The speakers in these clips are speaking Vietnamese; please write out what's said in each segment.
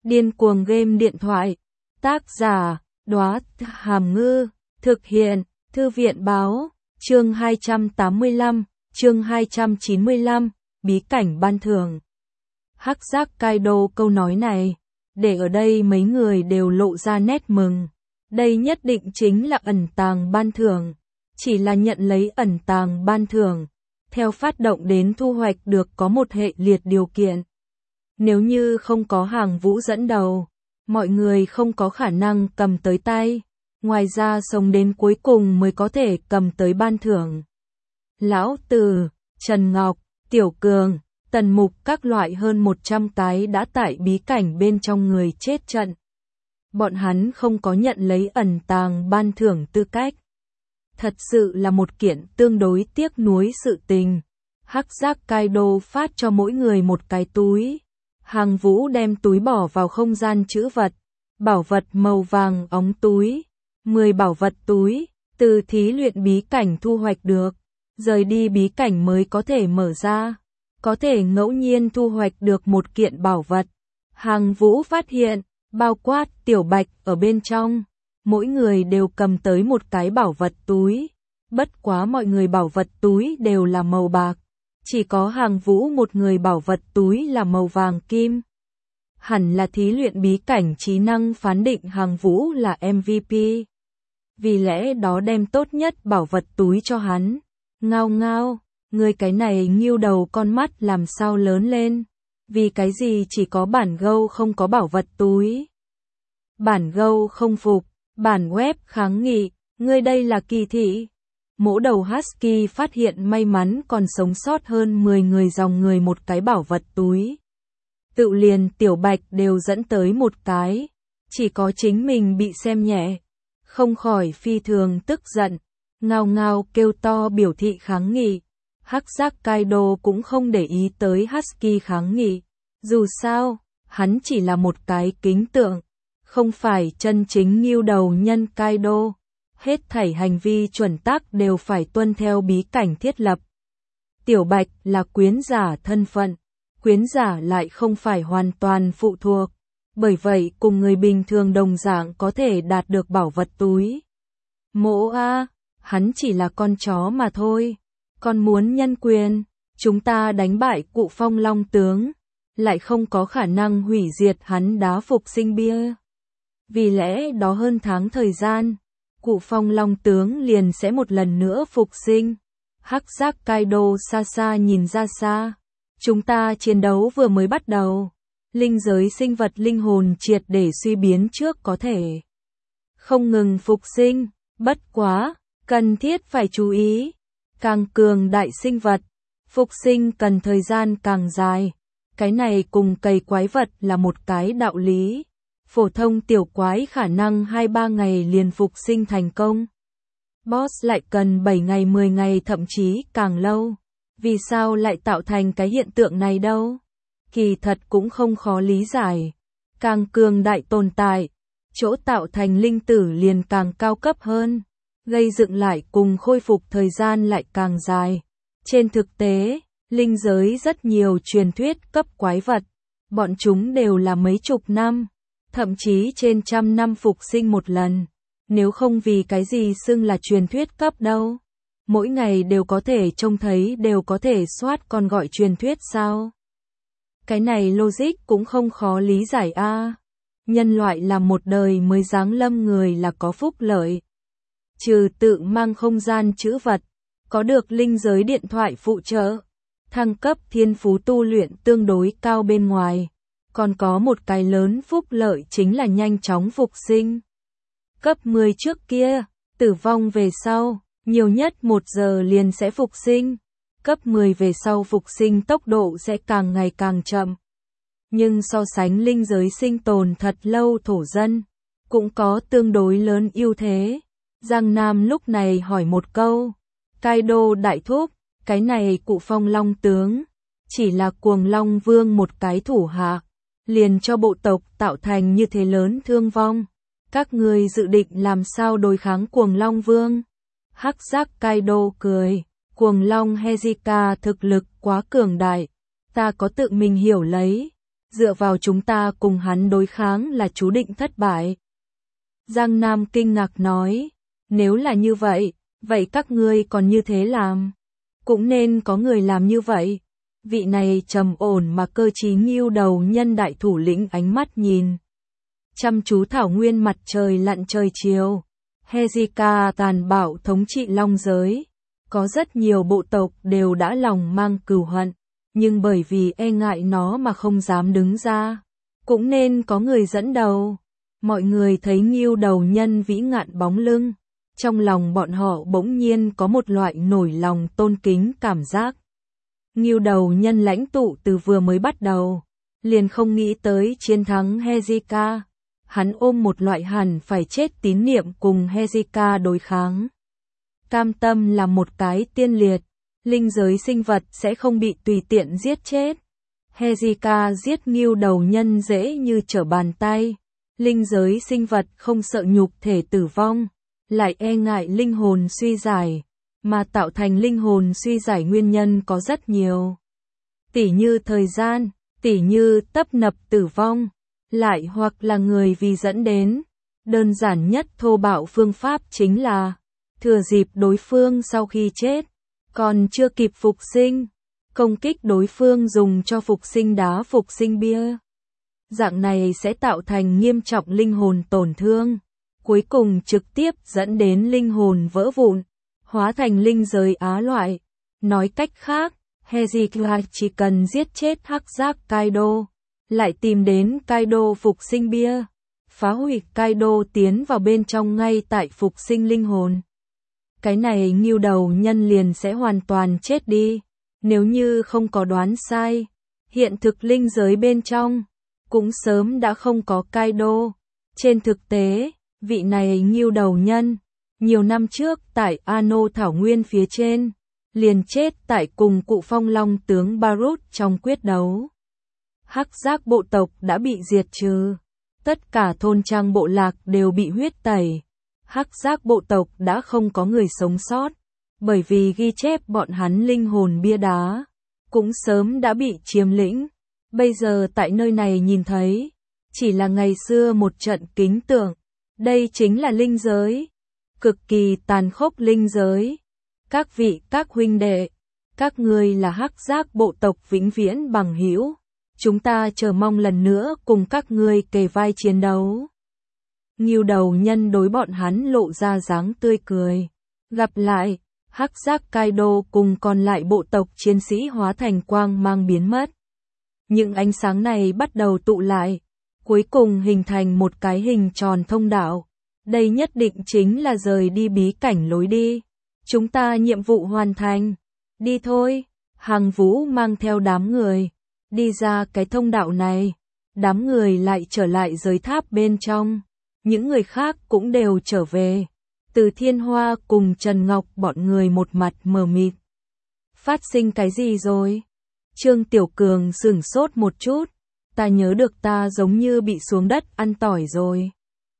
Điên cuồng game điện thoại. Tác giả, Đóa Hàm Ngư. Thực hiện, Thư viện Báo. Chương 285, chương 295, bí cảnh ban thưởng. Hắc giác Kaido câu nói này, để ở đây mấy người đều lộ ra nét mừng. Đây nhất định chính là ẩn tàng ban thưởng. Chỉ là nhận lấy ẩn tàng ban thưởng, theo phát động đến thu hoạch được có một hệ liệt điều kiện. Nếu như không có Hàng Vũ dẫn đầu, mọi người không có khả năng cầm tới tay. Ngoài ra sống đến cuối cùng mới có thể cầm tới ban thưởng. Lão Tử, Trần Ngọc, Tiểu Cường, Tần Mục các loại hơn 100 cái đã tại bí cảnh bên trong người chết trận. Bọn hắn không có nhận lấy ẩn tàng ban thưởng tư cách. Thật sự là một kiện tương đối tiếc nuối sự tình. Hắc giác Kaido phát cho mỗi người một cái túi. Hàng Vũ đem túi bỏ vào không gian trữ vật. Bảo vật màu vàng óng túi. 10 bảo vật túi, từ thí luyện bí cảnh thu hoạch được. Rời đi bí cảnh mới có thể mở ra. Có thể ngẫu nhiên thu hoạch được một kiện bảo vật. Hàng Vũ phát hiện, bao quát Tiểu Bạch ở bên trong. Mỗi người đều cầm tới một cái bảo vật túi. Bất quá mọi người bảo vật túi đều là màu bạc. Chỉ có Hàng Vũ một người bảo vật túi là màu vàng kim. Hẳn là thí luyện bí cảnh trí năng phán định Hàng Vũ là MVP. Vì lẽ đó đem tốt nhất bảo vật túi cho hắn. Ngao ngao, người cái này nghiêu đầu con mắt làm sao lớn lên. Vì cái gì chỉ có bản gâu không có bảo vật túi. Bản gâu không phục, bản web kháng nghị, ngươi đây là kỳ thị. Mỗ đầu Husky phát hiện may mắn còn sống sót hơn 10 người dòng người một cái bảo vật túi. Tự liền Tiểu Bạch đều dẫn tới một cái, chỉ có chính mình bị xem nhẹ. Không khỏi phi thường tức giận, ngao ngao kêu to biểu thị kháng nghị. Hắc giác Kaido cũng không để ý tới Husky kháng nghị. Dù sao, hắn chỉ là một cái kính tượng, không phải chân chính nghiêu đầu nhân Kaido. Hết thảy hành vi chuẩn tắc đều phải tuân theo bí cảnh thiết lập. Tiểu Bạch là quyến giả thân phận, quyến giả lại không phải hoàn toàn phụ thuộc. Bởi vậy cùng người bình thường đồng dạng có thể đạt được bảo vật túi. Mỗ a, hắn chỉ là con chó mà thôi. Con muốn nhân quyền, chúng ta đánh bại Cụ Phong Long tướng, lại không có khả năng hủy diệt hắn đá phục sinh bia. Vì lẽ đó hơn tháng thời gian, Cụ Phong Long tướng liền sẽ một lần nữa phục sinh. Hắc giác Kaido xa xa nhìn ra xa. Chúng ta chiến đấu vừa mới bắt đầu. Linh giới sinh vật linh hồn triệt để suy biến trước có thể không ngừng phục sinh, bất quá, cần thiết phải chú ý. Càng cường đại sinh vật, phục sinh cần thời gian càng dài. Cái này cùng cày quái vật là một cái đạo lý. Phổ thông tiểu quái khả năng 2-3 ngày liền phục sinh thành công. Boss lại cần 7 ngày 10 ngày thậm chí càng lâu. Vì sao lại tạo thành cái hiện tượng này đâu? Kỳ thật cũng không khó lý giải. Càng cường đại tồn tại, chỗ tạo thành linh tử liền càng cao cấp hơn. Gây dựng lại cùng khôi phục thời gian lại càng dài. Trên thực tế, linh giới rất nhiều truyền thuyết cấp quái vật. Bọn chúng đều là mấy chục năm, thậm chí trên trăm năm phục sinh một lần. Nếu không vì cái gì xưng là truyền thuyết cấp đâu. Mỗi ngày đều có thể trông thấy đều có thể soát còn gọi truyền thuyết sao? Cái này logic cũng không khó lý giải a. Nhân loại làm một đời mới giáng lâm người là có phúc lợi. Trừ tự mang không gian trữ vật, có được linh giới điện thoại phụ trợ, thăng cấp thiên phú tu luyện tương đối cao bên ngoài. Còn có một cái lớn phúc lợi chính là nhanh chóng phục sinh. Cấp 10 trước kia, tử vong về sau, nhiều nhất 1 giờ liền sẽ phục sinh. Cấp 10 về sau phục sinh tốc độ sẽ càng ngày càng chậm. Nhưng so sánh linh giới sinh tồn thật lâu thổ dân, cũng có tương đối lớn ưu thế. Giang Nam lúc này hỏi một câu, Kaido đại thúc, cái này Cụ Phong Long tướng, chỉ là Cuồng Long Vương một cái thủ hạ, liền cho bộ tộc tạo thành như thế lớn thương vong. Các ngươi dự định làm sao đối kháng Cuồng Long Vương? Hắc giác Kaido cười, Cuồng Long Hezika thực lực quá cường đại, ta có tự mình hiểu lấy. dựa vào chúng ta cùng hắn đối kháng là chú định thất bại. Giang Nam kinh ngạc nói, nếu là như vậy, vậy các ngươi còn như thế làm? Cũng nên có người làm như vậy. Vị này trầm ổn mà cơ trí Ngưu Đầu Nhân đại thủ lĩnh ánh mắt nhìn chăm chú thảo nguyên mặt trời lặn trời chiều. Hezekiah tàn bạo thống trị long giới. Có rất nhiều bộ tộc đều đã lòng mang cừu hận, nhưng bởi vì e ngại nó mà không dám đứng ra. Cũng nên có người dẫn đầu. Mọi người thấy Ngưu Đầu Nhân vĩ ngạn bóng lưng. Trong lòng bọn họ bỗng nhiên có một loại nổi lòng tôn kính cảm giác. Ngưu Đầu Nhân lãnh tụ từ vừa mới bắt đầu, liền không nghĩ tới chiến thắng Hezekiah. Hắn ôm một loại hẳn phải chết tín niệm cùng Hezekiah đối kháng. Cam tâm là một cái tiên liệt, linh giới sinh vật sẽ không bị tùy tiện giết chết. Hezekiah giết Ngưu Đầu Nhân dễ như trở bàn tay. Linh giới sinh vật không sợ nhục thể tử vong, lại e ngại linh hồn suy giải, mà tạo thành linh hồn suy giải nguyên nhân có rất nhiều. Tỉ như thời gian, tỉ như tấp nập tử vong, lại hoặc là người vì dẫn đến. Đơn giản nhất thô bạo phương pháp chính là thừa dịp đối phương sau khi chết, còn chưa kịp phục sinh, công kích đối phương dùng cho phục sinh đá phục sinh bia. Dạng này sẽ tạo thành nghiêm trọng linh hồn tổn thương, cuối cùng trực tiếp dẫn đến linh hồn vỡ vụn, hóa thành linh giới á loại. Nói cách khác, Hezekiah chỉ cần giết chết hắc giác Kaido, lại tìm đến Kaido phục sinh bia, phá hủy Kaido tiến vào bên trong ngay tại phục sinh linh hồn. Cái này Ngưu Đầu Nhân liền sẽ hoàn toàn chết đi. Nếu như không có đoán sai, hiện thực linh giới bên trong cũng sớm đã không có Kaido. Trên thực tế, vị này Ngưu Đầu Nhân, nhiều năm trước tại Ano Thảo Nguyên phía trên, liền chết tại cùng cụ Phong Long tướng Barut trong quyết đấu. Hắc giác bộ tộc đã bị diệt trừ, tất cả thôn trang bộ lạc đều bị huyết tẩy. Hắc giác bộ tộc đã không có người sống sót, bởi vì ghi chép bọn hắn linh hồn bia đá, cũng sớm đã bị chiếm lĩnh. Bây giờ tại nơi này nhìn thấy, chỉ là ngày xưa một trận kính tưởng. Đây chính là linh giới, cực kỳ tàn khốc linh giới. Các vị, các huynh đệ, các ngươi là hắc giác bộ tộc vĩnh viễn bằng hữu. Chúng ta chờ mong lần nữa cùng các ngươi kề vai chiến đấu. Ngưu Đầu Nhân đối bọn hắn lộ ra dáng tươi cười. Gặp lại, hắc giác Kaido cùng còn lại bộ tộc chiến sĩ hóa thành quang mang biến mất. Những ánh sáng này bắt đầu tụ lại, cuối cùng hình thành một cái hình tròn thông đạo. Đây nhất định chính là rời đi bí cảnh lối đi. Chúng ta nhiệm vụ hoàn thành. Đi thôi. Hàng Vũ mang theo đám người đi ra cái thông đạo này. Đám người lại trở lại giới tháp bên trong. Những người khác cũng đều trở về. Từ Thiên Hoa cùng Trần Ngọc bọn người một mặt mờ mịt. Phát sinh cái gì rồi? Trương Tiểu Cường sửng sốt một chút. Ta nhớ được ta giống như bị xuống đất ăn tỏi rồi.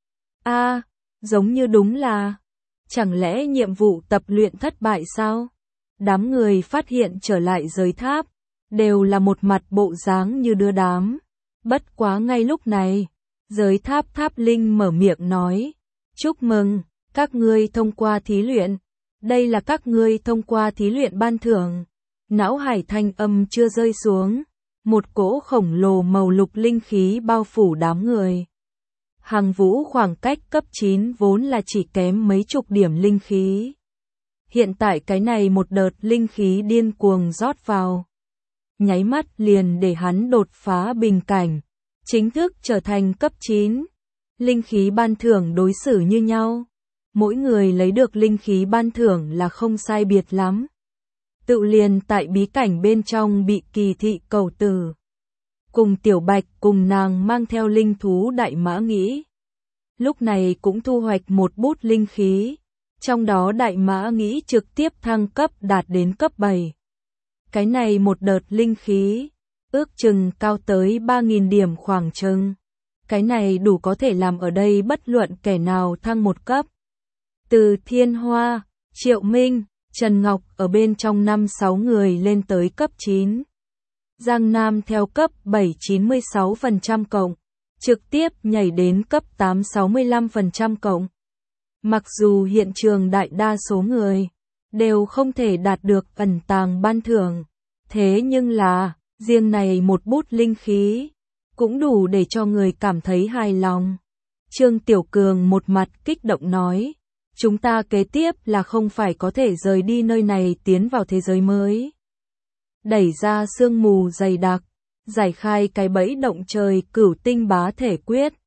Giống như đúng là. Chẳng lẽ nhiệm vụ tập luyện thất bại sao? Đám người phát hiện trở lại giới tháp, đều là một mặt bộ dáng như đưa đám. Bất quá ngay lúc này, giới tháp Tháp Linh mở miệng nói. Chúc mừng, các ngươi thông qua thí luyện. Đây là các ngươi thông qua thí luyện ban thưởng. Não hải thanh âm chưa rơi xuống. Một cỗ khổng lồ màu lục linh khí bao phủ đám người. Hàng Vũ khoảng cách cấp 9 vốn là chỉ kém mấy chục điểm linh khí. Hiện tại cái này một đợt linh khí điên cuồng rót vào. Nháy mắt liền để hắn đột phá bình cảnh. Chính thức trở thành cấp 9. Linh khí ban thưởng đối xử như nhau. Mỗi người lấy được linh khí ban thưởng là không sai biệt lắm. Tự liền tại bí cảnh bên trong bị Kỳ Thị cầu tử. Cùng Tiểu Bạch cùng nàng mang theo linh thú Đại Mã Nghĩ. Lúc này cũng thu hoạch một bút linh khí. Trong đó Đại Mã Nghĩ trực tiếp thăng cấp đạt đến cấp 7. Cái này một đợt linh khí, ước chừng cao tới 3.000 điểm khoảng chừng. Cái này đủ có thể làm ở đây bất luận kẻ nào thăng một cấp. Từ Thiên Hoa, Triệu Minh, Trần Ngọc ở bên trong 5-6 người lên tới cấp 9. Giang Nam theo cấp 7,96% cộng, trực tiếp nhảy đến cấp 8,65% cộng. Mặc dù hiện trường đại đa số người đều không thể đạt được ẩn tàng ban thưởng, thế nhưng là, riêng này một bút linh khí, cũng đủ để cho người cảm thấy hài lòng. Trương Tiểu Cường một mặt kích động nói, chúng ta kế tiếp là không phải có thể rời đi nơi này tiến vào thế giới mới. Đẩy ra sương mù dày đặc, giải khai cái bẫy động trời Cửu Tinh Bá Thể Quyết.